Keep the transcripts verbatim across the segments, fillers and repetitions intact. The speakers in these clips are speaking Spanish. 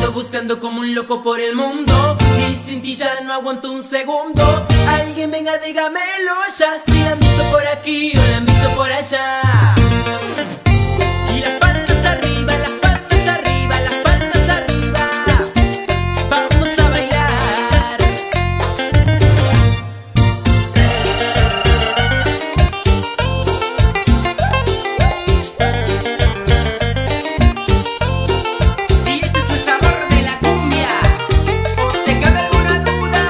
ando buscando como un loco por el mundo y sin ti ya no aguanto un segundo. Alguien venga, dígamelo ya, si la han visto por aquí o la han visto por allá. Y las palmas arriba, las palmas arriba, las palmas arriba. Vamos a bailar. Y este es el sabor de la cumbia. ¿Te cabe alguna duda?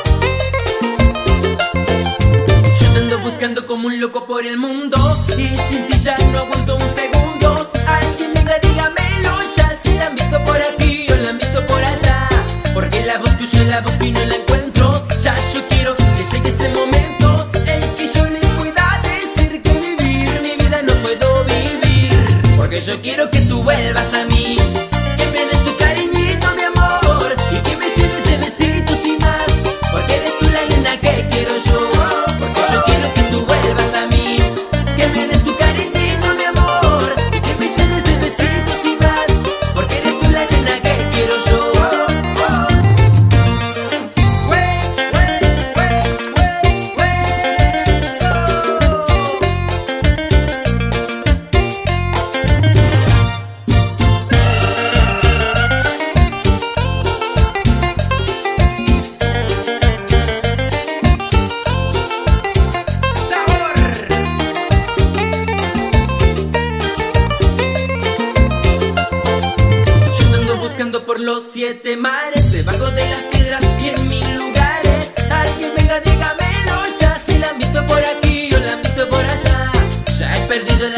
Yo te ando buscando como un loco por el mundo y sin ti ya no aguanto un segundo. Alguien venga, dígamelo ya, si la han visto por aquí o la han visto por allá. Porque la busco, yo la busco y no la encuentro. Ya yo quiero que llegue ese momento en que yo les pueda decir que vivir mi vida no puedo vivir. Porque yo quiero que tú vuelvas a mí, que me des tu cariñito, mi amor, y que me llenes de besitos y más. Porque eres tú la nena que quiero yo. Porque yo quiero que tú vuelvas a mí, que me des tu cariñito, mi amor, y que me llenes de besitos y más. Porque eres tú la nena que quiero yo. Buscando por los siete mares, debajo de las piedras y en mil lugares. Alguien venga, dígamelo ya, si la han visto por aquí o la han visto por allá. Ya he perdido la